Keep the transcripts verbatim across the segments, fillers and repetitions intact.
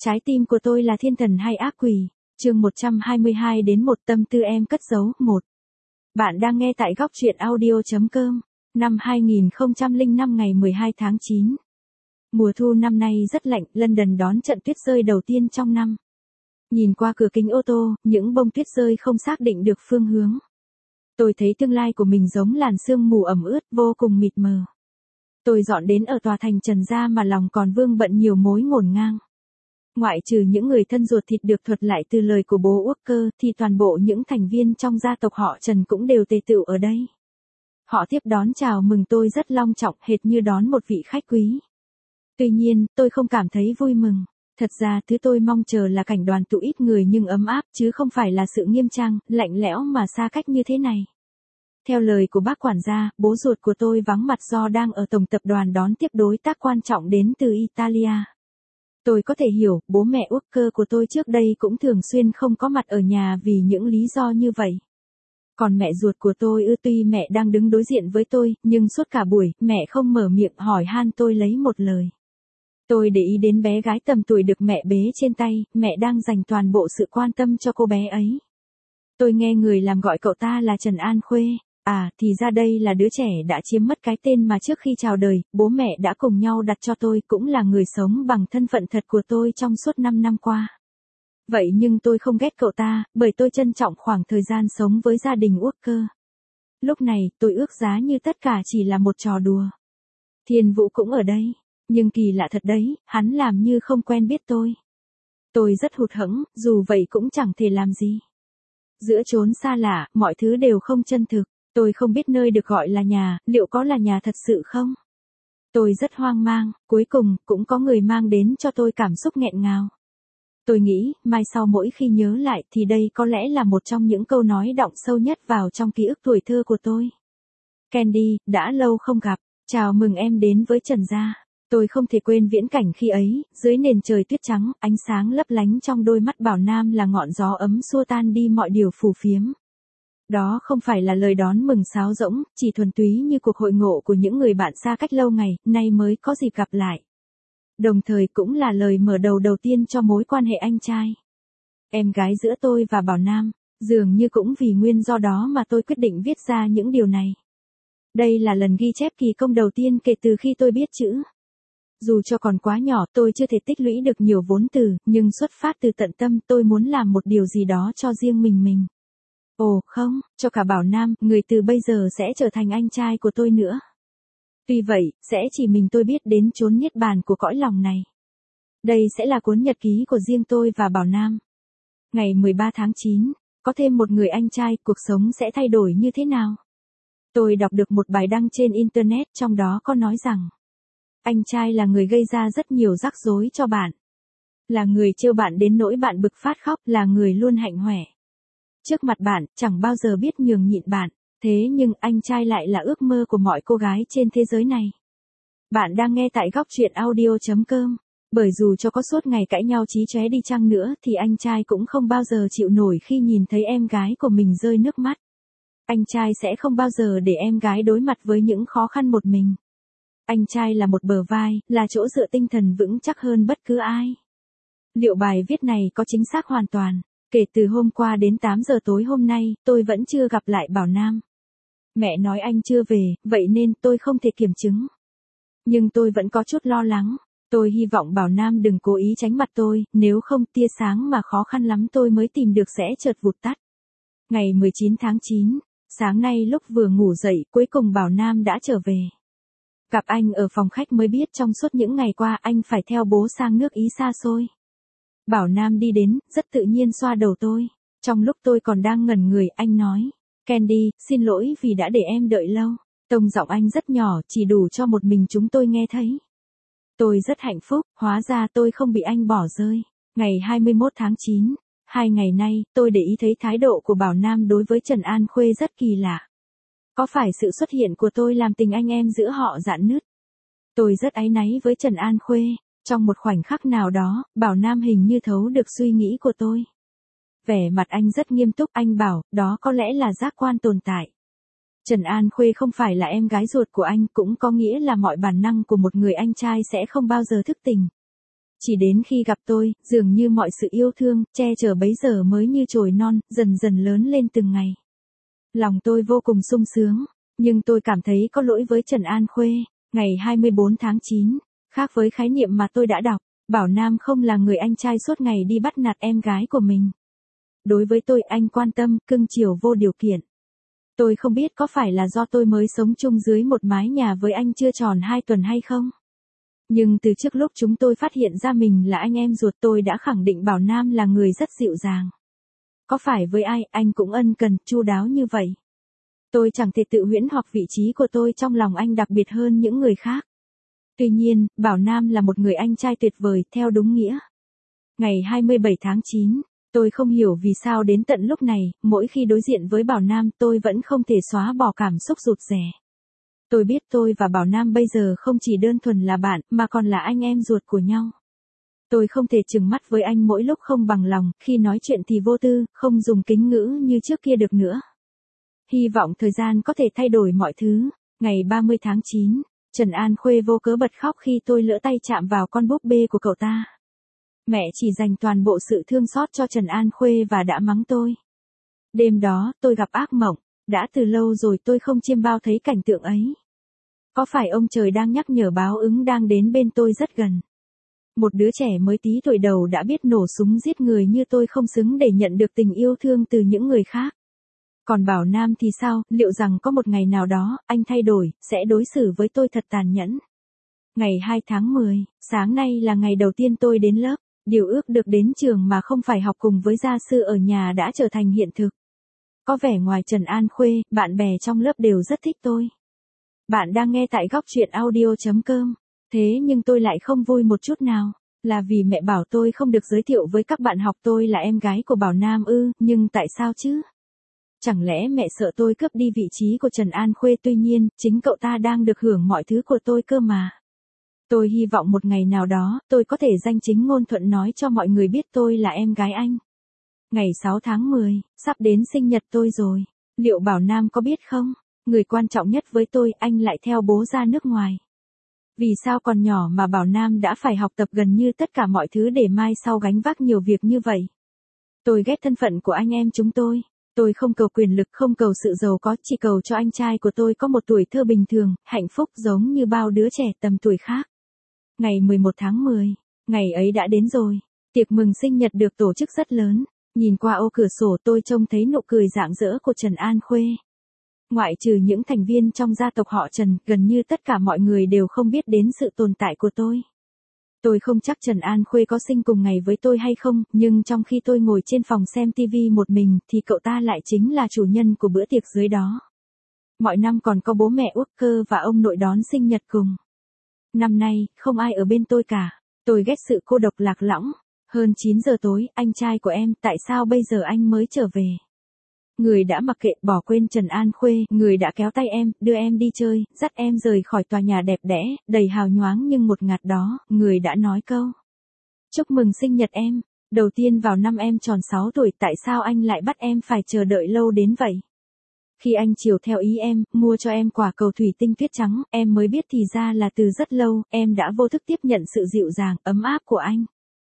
Trái tim của tôi là thiên thần hay ác quỷ? Chương một trăm hai mươi hai đến một tâm tư em cất giấu. một. Bạn đang nghe tại góc truyện audio.com. Năm hai nghìn không trăm lẻ năm ngày mười hai tháng chín. Mùa thu năm nay rất lạnh, London đón trận tuyết rơi đầu tiên trong năm. Nhìn qua cửa kính ô tô, những bông tuyết rơi không xác định được phương hướng. Tôi thấy tương lai của mình giống làn sương mù ẩm ướt, vô cùng mịt mờ. Tôi dọn đến ở tòa thành Trần gia mà lòng còn vương bận nhiều mối ngổn ngang. Ngoại trừ những người thân ruột thịt được thuật lại từ lời của bố Walker thì toàn bộ những thành viên trong gia tộc họ Trần cũng đều tề tựu ở đây. Họ tiếp đón chào mừng tôi rất long trọng, hệt như đón một vị khách quý. Tuy nhiên, tôi không cảm thấy vui mừng. Thật ra thứ tôi mong chờ là cảnh đoàn tụ ít người nhưng ấm áp, chứ không phải là sự nghiêm trang, lạnh lẽo mà xa cách như thế này. Theo lời của bác quản gia, bố ruột của tôi vắng mặt do đang ở tổng tập đoàn đón tiếp đối tác quan trọng đến từ Italia. Tôi có thể hiểu, bố mẹ Walker của tôi trước đây cũng thường xuyên không có mặt ở nhà vì những lý do như vậy. Còn mẹ ruột của tôi ư tuy mẹ đang đứng đối diện với tôi, nhưng suốt cả buổi, mẹ không mở miệng hỏi han tôi lấy một lời. Tôi để ý đến bé gái tầm tuổi được mẹ bế trên tay, mẹ đang dành toàn bộ sự quan tâm cho cô bé ấy. Tôi nghe người làm gọi cậu ta là Trần An Khuê. À, thì ra đây là đứa trẻ đã chiếm mất cái tên mà trước khi chào đời, bố mẹ đã cùng nhau đặt cho tôi, cũng là người sống bằng thân phận thật của tôi trong suốt năm năm qua. Vậy nhưng tôi không ghét cậu ta, bởi tôi trân trọng khoảng thời gian sống với gia đình Walker. Lúc này, tôi ước giá như tất cả chỉ là một trò đùa. Thiên Vũ cũng ở đây, nhưng kỳ lạ thật đấy, hắn làm như không quen biết tôi. Tôi rất hụt hẫng, dù vậy cũng chẳng thể làm gì. Giữa chốn xa lạ, mọi thứ đều không chân thực. Tôi không biết nơi được gọi là nhà, liệu có là nhà thật sự không? Tôi rất hoang mang, cuối cùng, cũng có người mang đến cho tôi cảm xúc nghẹn ngào. Tôi nghĩ, mai sau mỗi khi nhớ lại thì đây có lẽ là một trong những câu nói đọng sâu nhất vào trong ký ức tuổi thơ của tôi. Candy, đã lâu không gặp, chào mừng em đến với Trần gia. Tôi không thể quên viễn cảnh khi ấy, dưới nền trời tuyết trắng, ánh sáng lấp lánh trong đôi mắt Bảo Nam là ngọn gió ấm xua tan đi mọi điều phù phiếm. Đó không phải là lời đón mừng sáo rỗng, chỉ thuần túy như cuộc hội ngộ của những người bạn xa cách lâu ngày, nay mới có dịp gặp lại. Đồng thời cũng là lời mở đầu đầu tiên cho mối quan hệ anh trai, em gái giữa tôi và Bảo Nam, dường như cũng vì nguyên do đó mà tôi quyết định viết ra những điều này. Đây là lần ghi chép kỳ công đầu tiên kể từ khi tôi biết chữ. Dù cho còn quá nhỏ, tôi chưa thể tích lũy được nhiều vốn từ, nhưng xuất phát từ tận tâm tôi muốn làm một điều gì đó cho riêng mình mình. Ồ không, cho cả Bảo Nam, người từ bây giờ sẽ trở thành anh trai của tôi nữa. Tuy vậy, sẽ chỉ mình tôi biết đến chốn niết bàn của cõi lòng này. Đây sẽ là cuốn nhật ký của riêng tôi và Bảo Nam. Ngày mười ba tháng chín, có thêm một người anh trai, cuộc sống sẽ thay đổi như thế nào? Tôi đọc được một bài đăng trên Internet, trong đó có nói rằng anh trai là người gây ra rất nhiều rắc rối cho bạn. Là người trêu bạn đến nỗi bạn bực phát khóc, là người luôn hạnh hoẹ trước mặt bạn, chẳng bao giờ biết nhường nhịn bạn. Thế nhưng anh trai lại là ước mơ của mọi cô gái trên thế giới này. Bạn đang nghe tại góc truyện audio.com. Bởi dù cho có suốt ngày cãi nhau chí chóe đi chăng nữa thì anh trai cũng không bao giờ chịu nổi khi nhìn thấy em gái của mình rơi nước mắt. Anh trai sẽ không bao giờ để em gái đối mặt với những khó khăn một mình. Anh trai là một bờ vai, là chỗ dựa tinh thần vững chắc hơn bất cứ ai. Liệu bài viết này có chính xác hoàn toàn? Kể từ hôm qua đến tám giờ tối hôm nay, tôi vẫn chưa gặp lại Bảo Nam. Mẹ nói anh chưa về, vậy nên tôi không thể kiểm chứng. Nhưng tôi vẫn có chút lo lắng. Tôi hy vọng Bảo Nam đừng cố ý tránh mặt tôi, nếu không tia sáng mà khó khăn lắm tôi mới tìm được sẽ chợt vụt tắt. Ngày mười chín tháng chín, sáng nay lúc vừa ngủ dậy, cuối cùng Bảo Nam đã trở về. Gặp anh ở phòng khách mới biết trong suốt những ngày qua anh phải theo bố sang nước Ý xa xôi. Bảo Nam đi đến, rất tự nhiên xoa đầu tôi. Trong lúc tôi còn đang ngẩn người, anh nói, Candy, xin lỗi vì đã để em đợi lâu. Tông giọng anh rất nhỏ, chỉ đủ cho một mình chúng tôi nghe thấy. Tôi rất hạnh phúc, hóa ra tôi không bị anh bỏ rơi. Ngày hai mươi mốt tháng chín, hai ngày nay, tôi để ý thấy thái độ của Bảo Nam đối với Trần An Khuê rất kỳ lạ. Có phải sự xuất hiện của tôi làm tình anh em giữa họ rạn nứt? Tôi rất áy náy với Trần An Khuê. Trong một khoảnh khắc nào đó, Bảo Nam hình như thấu được suy nghĩ của tôi. Vẻ mặt anh rất nghiêm túc, anh bảo, đó có lẽ là giác quan tồn tại. Trần An Khuê không phải là em gái ruột của anh, cũng có nghĩa là mọi bản năng của một người anh trai sẽ không bao giờ thức tỉnh. Chỉ đến khi gặp tôi, dường như mọi sự yêu thương, che chở bấy giờ mới như chồi non, dần dần lớn lên từng ngày. Lòng tôi vô cùng sung sướng, nhưng tôi cảm thấy có lỗi với Trần An Khuê. Ngày hai mươi bốn tháng chín, khác với khái niệm mà tôi đã đọc, Bảo Nam không là người anh trai suốt ngày đi bắt nạt em gái của mình. Đối với tôi, anh quan tâm, cưng chiều vô điều kiện. Tôi không biết có phải là do tôi mới sống chung dưới một mái nhà với anh chưa tròn hai tuần hay không. Nhưng từ trước lúc chúng tôi phát hiện ra mình là anh em ruột, tôi đã khẳng định Bảo Nam là người rất dịu dàng. Có phải với ai, anh cũng ân cần, chu đáo như vậy. Tôi chẳng thể tự huyễn hoặc vị trí của tôi trong lòng anh đặc biệt hơn những người khác. Tuy nhiên, Bảo Nam là một người anh trai tuyệt vời, theo đúng nghĩa. Ngày hai mươi bảy tháng chín, tôi không hiểu vì sao đến tận lúc này, mỗi khi đối diện với Bảo Nam tôi vẫn không thể xóa bỏ cảm xúc rụt rè. Tôi biết tôi và Bảo Nam bây giờ không chỉ đơn thuần là bạn, mà còn là anh em ruột của nhau. Tôi không thể trừng mắt với anh mỗi lúc không bằng lòng, khi nói chuyện thì vô tư, không dùng kính ngữ như trước kia được nữa. Hy vọng thời gian có thể thay đổi mọi thứ. Ngày ba mươi tháng chín, Trần An Khuê vô cớ bật khóc khi tôi lỡ tay chạm vào con búp bê của cậu ta. Mẹ chỉ dành toàn bộ sự thương xót cho Trần An Khuê và đã mắng tôi. Đêm đó, tôi gặp ác mộng, đã từ lâu rồi tôi không chiêm bao thấy cảnh tượng ấy. Có phải ông trời đang nhắc nhở báo ứng đang đến bên tôi rất gần? Một đứa trẻ mới tí tuổi đầu đã biết nổ súng giết người như tôi không xứng để nhận được tình yêu thương từ những người khác. Còn Bảo Nam thì sao, liệu rằng có một ngày nào đó, anh thay đổi, sẽ đối xử với tôi thật tàn nhẫn? Ngày hai tháng mười, sáng nay là ngày đầu tiên tôi đến lớp, điều ước được đến trường mà không phải học cùng với gia sư ở nhà đã trở thành hiện thực. Có vẻ ngoài Trần An Khuê, bạn bè trong lớp đều rất thích tôi. Bạn đang nghe tại góc truyện audio chấm com. Thế nhưng tôi lại không vui một chút nào. Là vì mẹ bảo tôi không được giới thiệu với các bạn học tôi là em gái của Bảo Nam ư, nhưng tại sao chứ? Chẳng lẽ mẹ sợ tôi cướp đi vị trí của Trần An Khuê? Tuy nhiên, chính cậu ta đang được hưởng mọi thứ của tôi cơ mà. Tôi hy vọng một ngày nào đó, tôi có thể danh chính ngôn thuận nói cho mọi người biết tôi là em gái anh. Ngày sáu tháng mười, sắp đến sinh nhật tôi rồi. Liệu Bảo Nam có biết không? Người quan trọng nhất với tôi, anh lại theo bố ra nước ngoài. Vì sao còn nhỏ mà Bảo Nam đã phải học tập gần như tất cả mọi thứ để mai sau gánh vác nhiều việc như vậy? Tôi ghét thân phận của anh em chúng tôi. Tôi không cầu quyền lực, không cầu sự giàu có, chỉ cầu cho anh trai của tôi có một tuổi thơ bình thường, hạnh phúc giống như bao đứa trẻ tầm tuổi khác. Ngày mười một tháng mười, ngày ấy đã đến rồi. Tiệc mừng sinh nhật được tổ chức rất lớn. Nhìn qua ô cửa sổ tôi trông thấy nụ cười rạng rỡ của Trần An Khuê. Ngoại trừ những thành viên trong gia tộc họ Trần, gần như tất cả mọi người đều không biết đến sự tồn tại của tôi. Tôi không chắc Trần An Khuê có sinh cùng ngày với tôi hay không, nhưng trong khi tôi ngồi trên phòng xem tivi một mình, thì cậu ta lại chính là chủ nhân của bữa tiệc dưới đó. Mọi năm còn có bố mẹ út cơ và ông nội đón sinh nhật cùng. Năm nay, không ai ở bên tôi cả. Tôi ghét sự cô độc lạc lõng. Hơn chín giờ tối, anh trai của em, tại sao bây giờ anh mới trở về? Người đã mặc kệ, bỏ quên Trần An Khuê, người đã kéo tay em, đưa em đi chơi, dắt em rời khỏi tòa nhà đẹp đẽ, đầy hào nhoáng nhưng một ngạt đó, người đã nói câu: chúc mừng sinh nhật em, đầu tiên vào năm em tròn sáu tuổi, tại sao anh lại bắt em phải chờ đợi lâu đến vậy? Khi anh chiều theo ý em, mua cho em quả cầu thủy tinh tuyết trắng, em mới biết thì ra là từ rất lâu, em đã vô thức tiếp nhận sự dịu dàng, ấm áp của anh.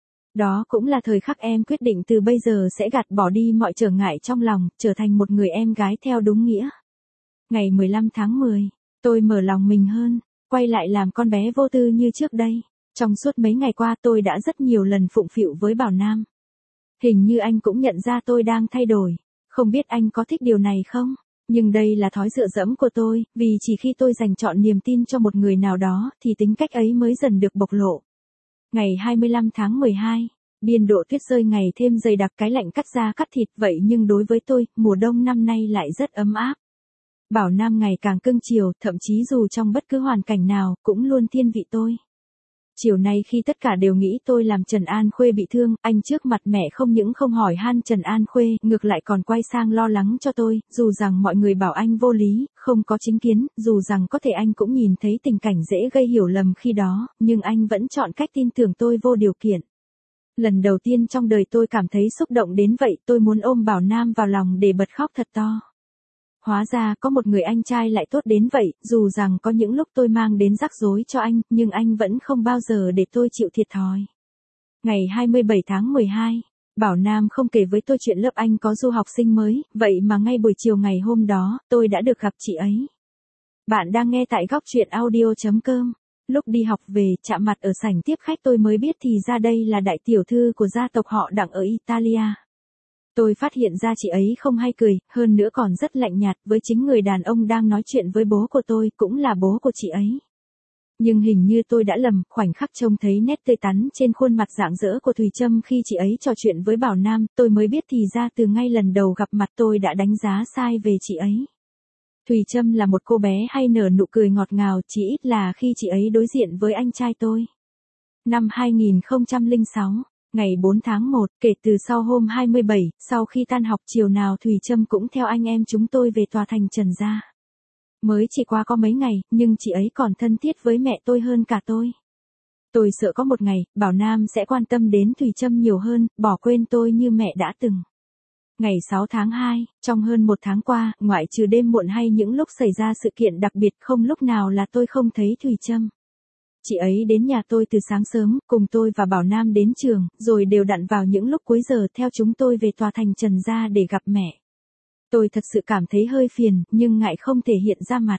Đó cũng là thời khắc em quyết định từ bây giờ sẽ gạt bỏ đi mọi trở ngại trong lòng, trở thành một người em gái theo đúng nghĩa. Ngày mười lăm tháng mười, tôi mở lòng mình hơn, quay lại làm con bé vô tư như trước đây. Trong suốt mấy ngày qua tôi đã rất nhiều lần phụng phịu với Bảo Nam. Hình như anh cũng nhận ra tôi đang thay đổi, không biết anh có thích điều này không? Nhưng đây là thói dựa dẫm của tôi, vì chỉ khi tôi dành trọn niềm tin cho một người nào đó, thì tính cách ấy mới dần được bộc lộ. Ngày hai mươi lăm tháng mười hai, biên độ tuyết rơi ngày thêm dày đặc, cái lạnh cắt da cắt thịt, vậy nhưng đối với tôi, mùa đông năm nay lại rất ấm áp. Bảo Nam ngày càng cưng chiều, thậm chí dù trong bất cứ hoàn cảnh nào, cũng luôn thiên vị tôi. Chiều nay khi tất cả đều nghĩ tôi làm Trần An Khuê bị thương, anh trước mặt mẹ không những không hỏi han Trần An Khuê, ngược lại còn quay sang lo lắng cho tôi, dù rằng mọi người bảo anh vô lý, không có chính kiến, dù rằng có thể anh cũng nhìn thấy tình cảnh dễ gây hiểu lầm khi đó, nhưng anh vẫn chọn cách tin tưởng tôi vô điều kiện. Lần đầu tiên trong đời tôi cảm thấy xúc động đến vậy, tôi muốn ôm Bảo Nam vào lòng để bật khóc thật to. Hóa ra có một người anh trai lại tốt đến vậy, dù rằng có những lúc tôi mang đến rắc rối cho anh, nhưng anh vẫn không bao giờ để tôi chịu thiệt thòi. Ngày hai mươi bảy tháng mười hai, Bảo Nam không kể với tôi chuyện lớp anh có du học sinh mới, vậy mà ngay buổi chiều ngày hôm đó, tôi đã được gặp chị ấy. Bạn đang nghe tại góc truyện audio.com. Lúc đi học về, chạm mặt ở sảnh tiếp khách tôi mới biết thì ra đây là đại tiểu thư của gia tộc họ Đặng ở Italia. Tôi phát hiện ra chị ấy không hay cười, hơn nữa còn rất lạnh nhạt với chính người đàn ông đang nói chuyện với bố của tôi, cũng là bố của chị ấy. Nhưng hình như tôi đã lầm, khoảnh khắc trông thấy nét tươi tắn trên khuôn mặt rạng rỡ của Thùy Trâm khi chị ấy trò chuyện với Bảo Nam, tôi mới biết thì ra từ ngay lần đầu gặp mặt tôi đã đánh giá sai về chị ấy. Thùy Trâm là một cô bé hay nở nụ cười ngọt ngào, chỉ ít là khi chị ấy đối diện với anh trai tôi. Năm hai nghìn không trăm lẻ sáu, ngày bốn tháng một, kể từ sau hôm hai mươi bảy, sau khi tan học chiều nào Thùy Trâm cũng theo anh em chúng tôi về tòa thành Trần gia. Mới chỉ qua có mấy ngày, nhưng chị ấy còn thân thiết với mẹ tôi hơn cả tôi. Tôi sợ có một ngày, Bảo Nam sẽ quan tâm đến Thùy Trâm nhiều hơn, bỏ quên tôi như mẹ đã từng. Ngày sáu tháng hai, trong hơn một tháng qua, ngoại trừ đêm muộn hay những lúc xảy ra sự kiện đặc biệt, không lúc nào là tôi không thấy Thùy Trâm. Chị ấy đến nhà tôi từ sáng sớm, cùng tôi và Bảo Nam đến trường, rồi đều đặn vào những lúc cuối giờ theo chúng tôi về tòa thành Trần gia để gặp mẹ. Tôi thật sự cảm thấy hơi phiền, nhưng ngại không thể hiện ra mặt.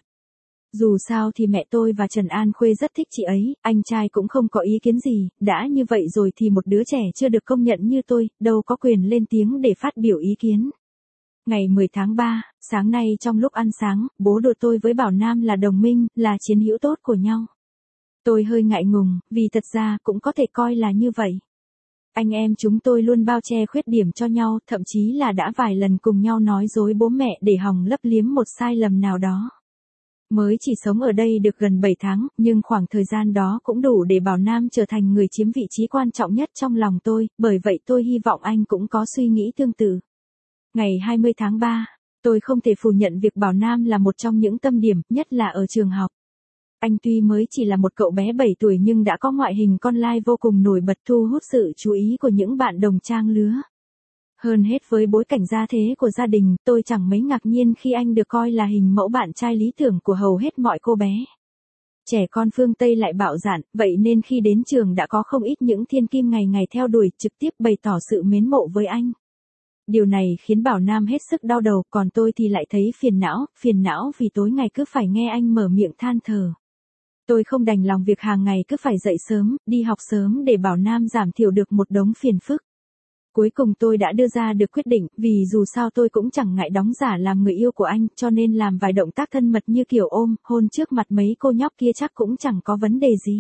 Dù sao thì mẹ tôi và Trần An Khuê rất thích chị ấy, anh trai cũng không có ý kiến gì, đã như vậy rồi thì một đứa trẻ chưa được công nhận như tôi, đâu có quyền lên tiếng để phát biểu ý kiến. Ngày mười tháng ba, sáng nay trong lúc ăn sáng, bố đùa tôi với Bảo Nam là đồng minh, là chiến hữu tốt của nhau. Tôi hơi ngại ngùng, vì thật ra cũng có thể coi là như vậy. Anh em chúng tôi luôn bao che khuyết điểm cho nhau, thậm chí là đã vài lần cùng nhau nói dối bố mẹ để hòng lấp liếm một sai lầm nào đó. Mới chỉ sống ở đây được gần bảy tháng, nhưng khoảng thời gian đó cũng đủ để Bảo Nam trở thành người chiếm vị trí quan trọng nhất trong lòng tôi, bởi vậy tôi hy vọng anh cũng có suy nghĩ tương tự. Ngày hai mươi tháng ba, tôi không thể phủ nhận việc Bảo Nam là một trong những tâm điểm, nhất là ở trường học. Anh tuy mới chỉ là một cậu bé bảy tuổi nhưng đã có ngoại hình con lai vô cùng nổi bật, thu hút sự chú ý của những bạn đồng trang lứa. Hơn hết với bối cảnh gia thế của gia đình, tôi chẳng mấy ngạc nhiên khi anh được coi là hình mẫu bạn trai lý tưởng của hầu hết mọi cô bé. Trẻ con phương Tây lại bạo dạn, vậy nên khi đến trường đã có không ít những thiên kim ngày ngày theo đuổi, trực tiếp bày tỏ sự mến mộ với anh. Điều này khiến Bảo Nam hết sức đau đầu, còn tôi thì lại thấy phiền não, phiền não vì tối ngày cứ phải nghe anh mở miệng than thở. Tôi không đành lòng việc hàng ngày cứ phải dậy sớm, đi học sớm để Bảo Nam giảm thiểu được một đống phiền phức. Cuối cùng tôi đã đưa ra được quyết định, vì dù sao tôi cũng chẳng ngại đóng giả làm người yêu của anh, cho nên làm vài động tác thân mật như kiểu ôm, hôn trước mặt mấy cô nhóc kia chắc cũng chẳng có vấn đề gì.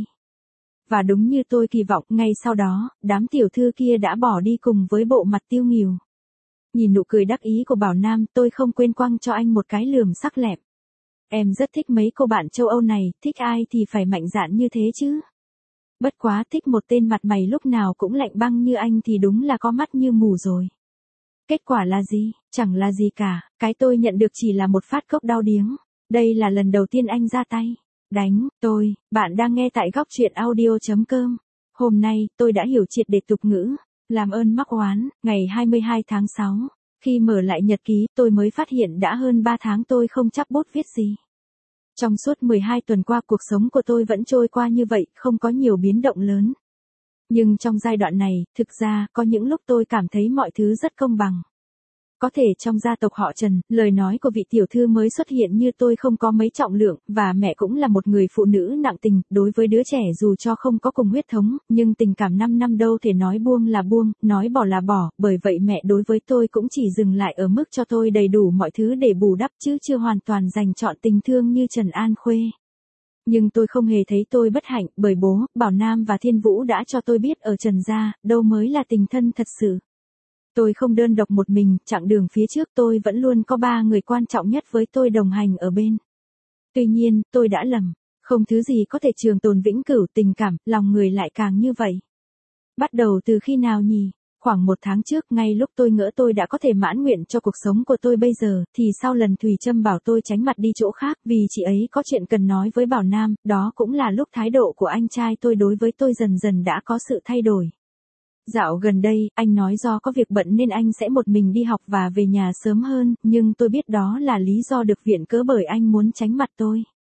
Và đúng như tôi kỳ vọng, ngay sau đó, đám tiểu thư kia đã bỏ đi cùng với bộ mặt tiêu nghỉu. Nhìn nụ cười đắc ý của Bảo Nam, tôi không quên quăng cho anh một cái lườm sắc lẹm. Em rất thích mấy cô bạn châu Âu này, thích ai thì phải mạnh dạn như thế chứ. Bất quá thích một tên mặt mày lúc nào cũng lạnh băng như anh thì đúng là có mắt như mù rồi. Kết quả là gì? Chẳng là gì cả, cái tôi nhận được chỉ là một phát cốc đau điếng. Đây là lần đầu tiên anh ra tay đánh tôi. Bạn đang nghe tại góc truyện audio.com. Hôm nay, tôi đã hiểu triệt để tục ngữ làm ơn mắc oán. Ngày hai mươi hai tháng sáu, khi mở lại nhật ký, tôi mới phát hiện đã hơn ba tháng tôi không chắp bút viết gì. Trong suốt mười hai tuần qua cuộc sống của tôi vẫn trôi qua như vậy, không có nhiều biến động lớn. Nhưng trong giai đoạn này, thực ra, có những lúc tôi cảm thấy mọi thứ rất công bằng. Có thể trong gia tộc họ Trần, lời nói của vị tiểu thư mới xuất hiện như tôi không có mấy trọng lượng, và mẹ cũng là một người phụ nữ nặng tình, đối với đứa trẻ dù cho không có cùng huyết thống, nhưng tình cảm năm năm đâu thể nói buông là buông, nói bỏ là bỏ, bởi vậy mẹ đối với tôi cũng chỉ dừng lại ở mức cho tôi đầy đủ mọi thứ để bù đắp chứ chưa hoàn toàn dành trọn tình thương như Trần An Khuê. Nhưng tôi không hề thấy tôi bất hạnh, bởi bố, Bảo Nam và Thiên Vũ đã cho tôi biết ở Trần gia, đâu mới là tình thân thật sự. Tôi không đơn độc một mình, chặng đường phía trước tôi vẫn luôn có ba người quan trọng nhất với tôi đồng hành ở bên. Tuy nhiên, tôi đã lầm, không thứ gì có thể trường tồn vĩnh cửu, tình cảm, lòng người lại càng như vậy. Bắt đầu từ khi nào nhỉ? Khoảng một tháng trước, ngay lúc tôi ngỡ tôi đã có thể mãn nguyện cho cuộc sống của tôi bây giờ, thì sau lần Thùy Trâm bảo tôi tránh mặt đi chỗ khác vì chị ấy có chuyện cần nói với Bảo Nam, đó cũng là lúc thái độ của anh trai tôi đối với tôi dần dần đã có sự thay đổi. Dạo gần đây, anh nói do có việc bận nên anh sẽ một mình đi học và về nhà sớm hơn, nhưng tôi biết đó là lý do được viện cớ bởi anh muốn tránh mặt tôi.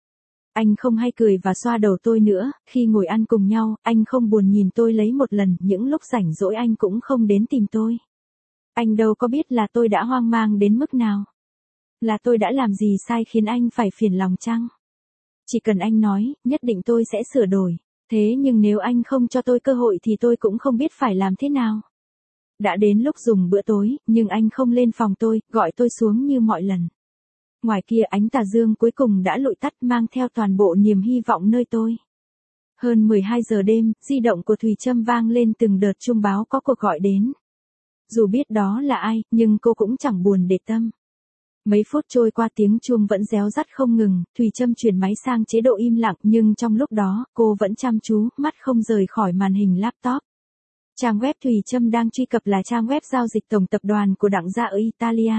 Anh không hay cười và xoa đầu tôi nữa, khi ngồi ăn cùng nhau, anh không buồn nhìn tôi lấy một lần, những lúc rảnh rỗi anh cũng không đến tìm tôi. Anh đâu có biết là tôi đã hoang mang đến mức nào. Là tôi đã làm gì sai khiến anh phải phiền lòng chăng? Chỉ cần anh nói, nhất định tôi sẽ sửa đổi. Thế nhưng nếu anh không cho tôi cơ hội thì tôi cũng không biết phải làm thế nào. Đã đến lúc dùng bữa tối, nhưng anh không lên phòng tôi, gọi tôi xuống như mọi lần. Ngoài kia ánh tà dương cuối cùng đã lụi tắt mang theo toàn bộ niềm hy vọng nơi tôi. Hơn mười hai giờ đêm, di động của Thùy Trâm vang lên từng đợt chuông báo có cuộc gọi đến. Dù biết đó là ai, nhưng cô cũng chẳng buồn để tâm. Mấy phút trôi qua tiếng chuông vẫn réo rắt không ngừng, Thùy Trâm chuyển máy sang chế độ im lặng nhưng trong lúc đó, cô vẫn chăm chú, mắt không rời khỏi màn hình laptop. Trang web Thùy Trâm đang truy cập là trang web giao dịch tổng tập đoàn của Đặng gia ở Italia.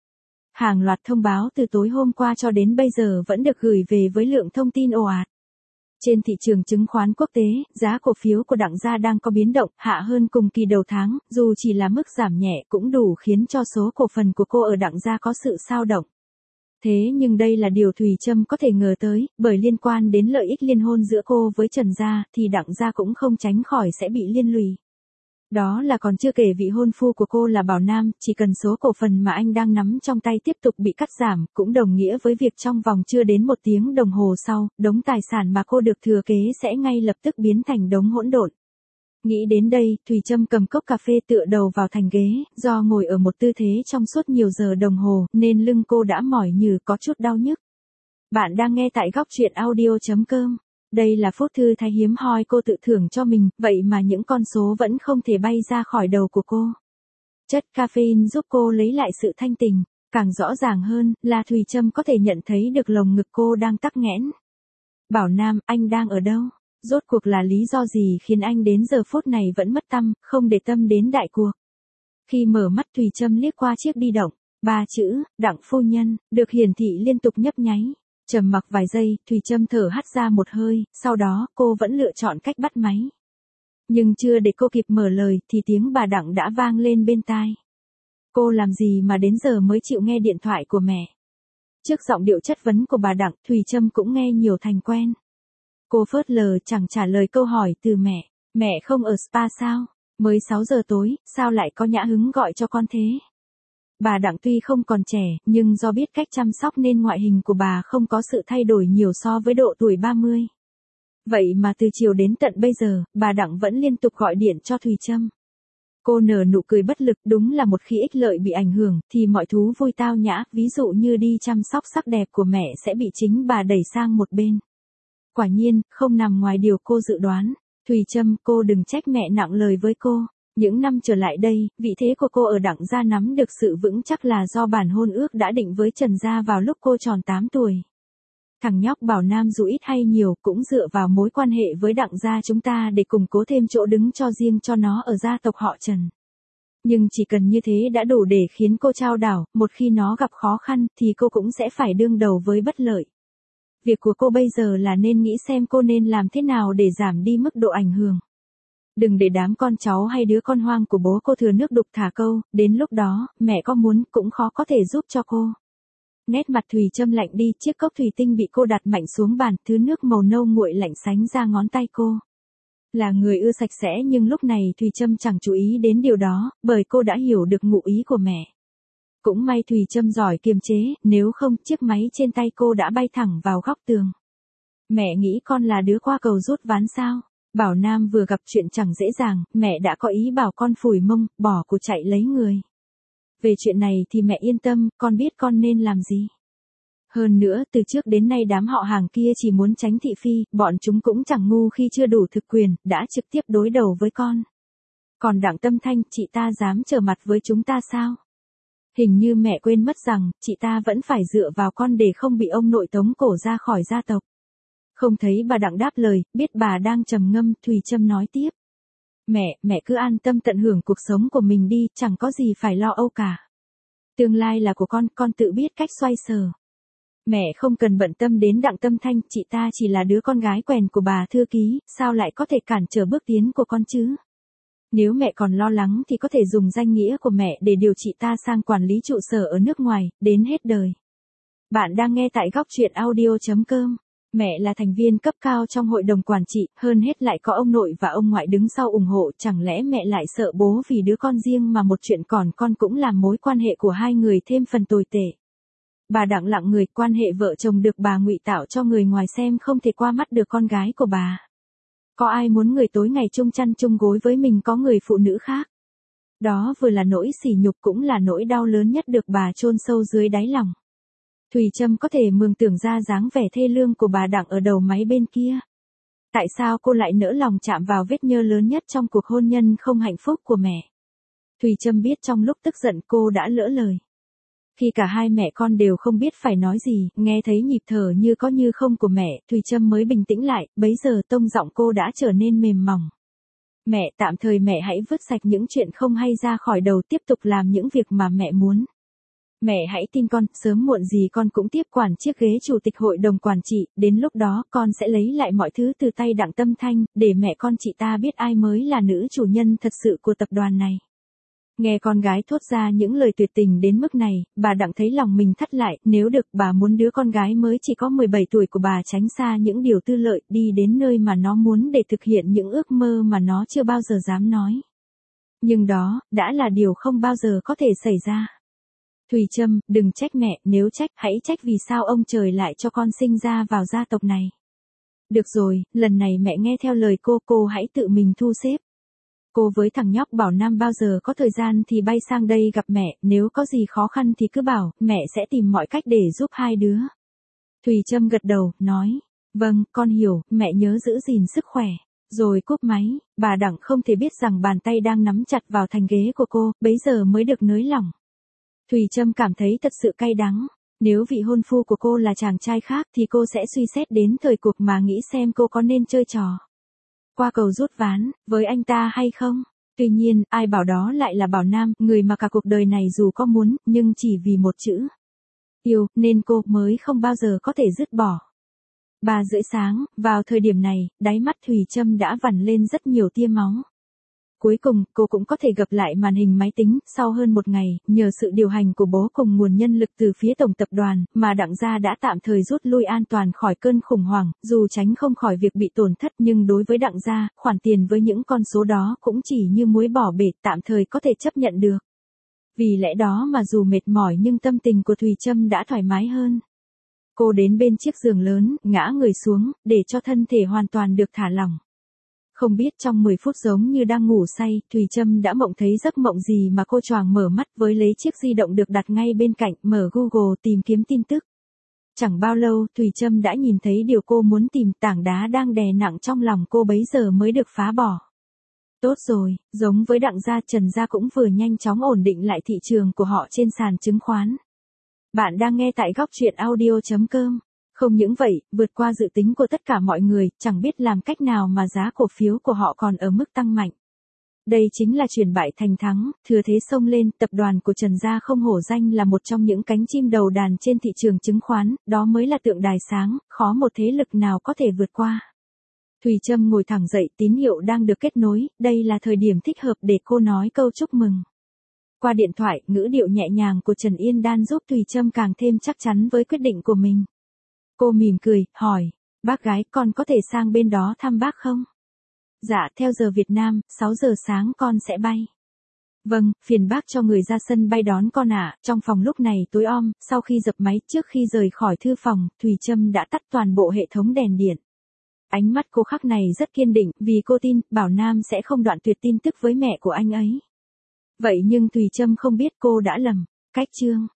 Hàng loạt thông báo từ tối hôm qua cho đến bây giờ vẫn được gửi về với lượng thông tin ồ ạt. Trên thị trường chứng khoán quốc tế, giá cổ phiếu của Đặng gia đang có biến động, hạ hơn cùng kỳ đầu tháng, dù chỉ là mức giảm nhẹ cũng đủ khiến cho số cổ phần của cô ở Đặng gia có sự xao động. Thế nhưng đây là điều Thùy Trâm có thể ngờ tới, bởi liên quan đến lợi ích liên hôn giữa cô với Trần gia, thì Đặng gia cũng không tránh khỏi sẽ bị liên lụy. Đó là còn chưa kể vị hôn phu của cô là Bảo Nam, chỉ cần số cổ phần mà anh đang nắm trong tay tiếp tục bị cắt giảm, cũng đồng nghĩa với việc trong vòng chưa đến một tiếng đồng hồ sau, đống tài sản mà cô được thừa kế sẽ ngay lập tức biến thành đống hỗn độn. Nghĩ đến đây, Thùy Trâm cầm cốc cà phê tựa đầu vào thành ghế, do ngồi ở một tư thế trong suốt nhiều giờ đồng hồ, nên lưng cô đã mỏi nhừ có chút đau nhức. Bạn đang nghe tại góc truyện audio chấm com. Đây là phút thư thái hiếm hoi cô tự thưởng cho mình, vậy mà những con số vẫn không thể bay ra khỏi đầu của cô. Chất caffeine giúp cô lấy lại sự thanh tỉnh, càng rõ ràng hơn là Thùy Trâm có thể nhận thấy được lồng ngực cô đang tắc nghẽn. Bảo Nam, anh đang ở đâu? Rốt cuộc là lý do gì khiến anh đến giờ phút này vẫn mất tâm, không để tâm đến đại cuộc? Khi mở mắt Thùy Trâm liếc qua chiếc di động, ba chữ, Đặng phu nhân, được hiển thị liên tục nhấp nháy. Trầm mặc vài giây, Thùy Trâm thở hắt ra một hơi, sau đó cô vẫn lựa chọn cách bắt máy. Nhưng chưa để cô kịp mở lời thì tiếng bà Đặng đã vang lên bên tai. Cô làm gì mà đến giờ mới chịu nghe điện thoại của mẹ? Trước giọng điệu chất vấn của bà Đặng, Thùy Trâm cũng nghe nhiều thành quen. Cô phớt lờ chẳng trả lời câu hỏi từ mẹ. Mẹ không ở spa sao? Mới sáu giờ tối, sao lại có nhã hứng gọi cho con thế? Bà Đặng tuy không còn trẻ, nhưng do biết cách chăm sóc nên ngoại hình của bà không có sự thay đổi nhiều so với độ tuổi ba mươi. Vậy mà từ chiều đến tận bây giờ, bà Đặng vẫn liên tục gọi điện cho Thùy Trâm. Cô nở nụ cười bất lực, đúng là một khi ích lợi bị ảnh hưởng, thì mọi thú vui tao nhã, ví dụ như đi chăm sóc sắc đẹp của mẹ sẽ bị chính bà đẩy sang một bên. Quả nhiên, không nằm ngoài điều cô dự đoán. Thùy Trâm, cô đừng trách mẹ nặng lời với cô. Những năm trở lại đây, vị thế của cô ở Đặng gia nắm được sự vững chắc là do bản hôn ước đã định với Trần gia vào lúc cô tròn tám tuổi. Thằng nhóc Bảo Nam dù ít hay nhiều cũng dựa vào mối quan hệ với Đặng gia chúng ta để củng cố thêm chỗ đứng cho riêng cho nó ở gia tộc họ Trần. Nhưng chỉ cần như thế đã đủ để khiến cô chao đảo, một khi nó gặp khó khăn thì cô cũng sẽ phải đương đầu với bất lợi. Việc của cô bây giờ là nên nghĩ xem cô nên làm thế nào để giảm đi mức độ ảnh hưởng. Đừng để đám con cháu hay đứa con hoang của bố cô thừa nước đục thả câu, đến lúc đó, mẹ có muốn cũng khó có thể giúp cho cô. Nét mặt Thùy Trâm lạnh đi, chiếc cốc thủy tinh bị cô đặt mạnh xuống bàn, thứ nước màu nâu nguội lạnh sánh ra ngón tay cô. Là người ưa sạch sẽ nhưng lúc này Thùy Trâm chẳng chú ý đến điều đó, bởi cô đã hiểu được ngụ ý của mẹ. Cũng may Thùy Trâm giỏi kiềm chế, nếu không chiếc máy trên tay cô đã bay thẳng vào góc tường. Mẹ nghĩ con là đứa qua cầu rút ván sao? Bảo Nam vừa gặp chuyện chẳng dễ dàng, mẹ đã có ý bảo con phủi mông, bỏ cuộc chạy lấy người. Về chuyện này thì mẹ yên tâm, con biết con nên làm gì. Hơn nữa, từ trước đến nay đám họ hàng kia chỉ muốn tránh thị phi, bọn chúng cũng chẳng ngu khi chưa đủ thực quyền, đã trực tiếp đối đầu với con. Còn Đặng Tâm Thanh, chị ta dám trở mặt với chúng ta sao? Hình như mẹ quên mất rằng, chị ta vẫn phải dựa vào con để không bị ông nội tống cổ ra khỏi gia tộc. Không thấy bà Đặng đáp lời, biết bà đang trầm ngâm, Thùy Trâm nói tiếp. Mẹ, mẹ cứ an tâm tận hưởng cuộc sống của mình đi, chẳng có gì phải lo âu cả. Tương lai là của con, con tự biết cách xoay sở. Mẹ không cần bận tâm đến Đặng Tâm Thanh, chị ta chỉ là đứa con gái quèn của bà thư ký, sao lại có thể cản trở bước tiến của con chứ? Nếu mẹ còn lo lắng thì có thể dùng danh nghĩa của mẹ để điều chị ta sang quản lý trụ sở ở nước ngoài, đến hết đời. Bạn đang nghe tại góc truyện audio chấm com. Mẹ là thành viên cấp cao trong hội đồng quản trị, hơn hết lại có ông nội và ông ngoại đứng sau ủng hộ, chẳng lẽ mẹ lại sợ bố vì đứa con riêng mà một chuyện còn con cũng làm mối quan hệ của hai người thêm phần tồi tệ. Bà Đặng lặng người, quan hệ vợ chồng được bà ngụy tạo cho người ngoài xem không thể qua mắt được con gái của bà. Có ai muốn người tối ngày chung chăn chung gối với mình có người phụ nữ khác? Đó vừa là nỗi sỉ nhục cũng là nỗi đau lớn nhất được bà chôn sâu dưới đáy lòng. Thùy Trâm có thể mường tượng ra dáng vẻ thê lương của bà Đặng ở đầu máy bên kia. Tại sao cô lại nỡ lòng chạm vào vết nhơ lớn nhất trong cuộc hôn nhân không hạnh phúc của mẹ? Thùy Trâm biết trong lúc tức giận cô đã lỡ lời. Khi cả hai mẹ con đều không biết phải nói gì, nghe thấy nhịp thở như có như không của mẹ, Thùy Trâm mới bình tĩnh lại, bấy giờ tông giọng cô đã trở nên mềm mỏng. Mẹ, tạm thời mẹ hãy vứt sạch những chuyện không hay ra khỏi đầu, tiếp tục làm những việc mà mẹ muốn. Mẹ hãy tin con, sớm muộn gì con cũng tiếp quản chiếc ghế chủ tịch hội đồng quản trị, đến lúc đó con sẽ lấy lại mọi thứ từ tay Đặng Tâm Thanh, để mẹ con chị ta biết ai mới là nữ chủ nhân thật sự của tập đoàn này. Nghe con gái thốt ra những lời tuyệt tình đến mức này, bà Đặng thấy lòng mình thắt lại, nếu được bà muốn đứa con gái mới chỉ có mười bảy tuổi của bà tránh xa những điều tư lợi, đi đến nơi mà nó muốn để thực hiện những ước mơ mà nó chưa bao giờ dám nói. Nhưng đó, đã là điều không bao giờ có thể xảy ra. Thùy Trâm, đừng trách mẹ, nếu trách, hãy trách vì sao ông trời lại cho con sinh ra vào gia tộc này. Được rồi, lần này mẹ nghe theo lời cô, cô hãy tự mình thu xếp. Cô với thằng nhóc Bảo Nam bao giờ có thời gian thì bay sang đây gặp mẹ, nếu có gì khó khăn thì cứ bảo, mẹ sẽ tìm mọi cách để giúp hai đứa. Thùy Trâm gật đầu, nói, vâng, con hiểu, mẹ nhớ giữ gìn sức khỏe. Rồi cúp máy, bà Đặng không thể biết rằng bàn tay đang nắm chặt vào thành ghế của cô, bấy giờ mới được nới lỏng. Thùy Trâm cảm thấy thật sự cay đắng. Nếu vị hôn phu của cô là chàng trai khác thì cô sẽ suy xét đến thời cuộc mà nghĩ xem cô có nên chơi trò qua cầu rút ván với anh ta hay không. Tuy nhiên, ai bảo đó lại là Bảo Nam, người mà cả cuộc đời này dù có muốn, nhưng chỉ vì một chữ yêu, nên cô mới không bao giờ có thể dứt bỏ. Ba rưỡi sáng, vào thời điểm này, đáy mắt Thùy Trâm đã vằn lên rất nhiều tia máu. Cuối cùng, cô cũng có thể gặp lại màn hình máy tính, sau hơn một ngày, nhờ sự điều hành của bố cùng nguồn nhân lực từ phía tổng tập đoàn, mà Đặng gia đã tạm thời rút lui an toàn khỏi cơn khủng hoảng, dù tránh không khỏi việc bị tổn thất nhưng đối với Đặng gia, khoản tiền với những con số đó cũng chỉ như muối bỏ bể, tạm thời có thể chấp nhận được. Vì lẽ đó mà dù mệt mỏi nhưng tâm tình của Thùy Trâm đã thoải mái hơn. Cô đến bên chiếc giường lớn, ngã người xuống, để cho thân thể hoàn toàn được thả lỏng. Không biết trong mười phút giống như đang ngủ say, Thùy Trâm đã mộng thấy giấc mộng gì mà cô choàng mở mắt với lấy chiếc di động được đặt ngay bên cạnh, mở Google tìm kiếm tin tức. Chẳng bao lâu, Thùy Trâm đã nhìn thấy điều cô muốn tìm, tảng đá đang đè nặng trong lòng cô bấy giờ mới được phá bỏ. Tốt rồi, giống với Đặng gia, Trần gia cũng vừa nhanh chóng ổn định lại thị trường của họ trên sàn chứng khoán. Bạn đang nghe tại góc truyện audio chấm com. Không những vậy, vượt qua dự tính của tất cả mọi người, chẳng biết làm cách nào mà giá cổ phiếu của họ còn ở mức tăng mạnh. Đây chính là chuyển bại thành thắng, thừa thế xông lên, tập đoàn của Trần gia không hổ danh là một trong những cánh chim đầu đàn trên thị trường chứng khoán, đó mới là tượng đài sáng, khó một thế lực nào có thể vượt qua. Thùy Trâm ngồi thẳng dậy, tín hiệu đang được kết nối, đây là thời điểm thích hợp để cô nói câu chúc mừng. Qua điện thoại, ngữ điệu nhẹ nhàng của Trần Yên Đan giúp Thùy Trâm càng thêm chắc chắn với quyết định của mình. Cô mỉm cười, hỏi, bác gái, con có thể sang bên đó thăm bác không? Dạ, theo giờ Việt Nam, sáu giờ sáng con sẽ bay. Vâng, phiền bác cho người ra sân bay đón con ạ. Trong phòng lúc này tối om, sau khi dập máy trước khi rời khỏi thư phòng, Thùy Trâm đã tắt toàn bộ hệ thống đèn điện. Ánh mắt cô khắc này rất kiên định, vì cô tin, Bảo Nam sẽ không đoạn tuyệt tin tức với mẹ của anh ấy. Vậy nhưng Thùy Trâm không biết cô đã lầm. Cách chương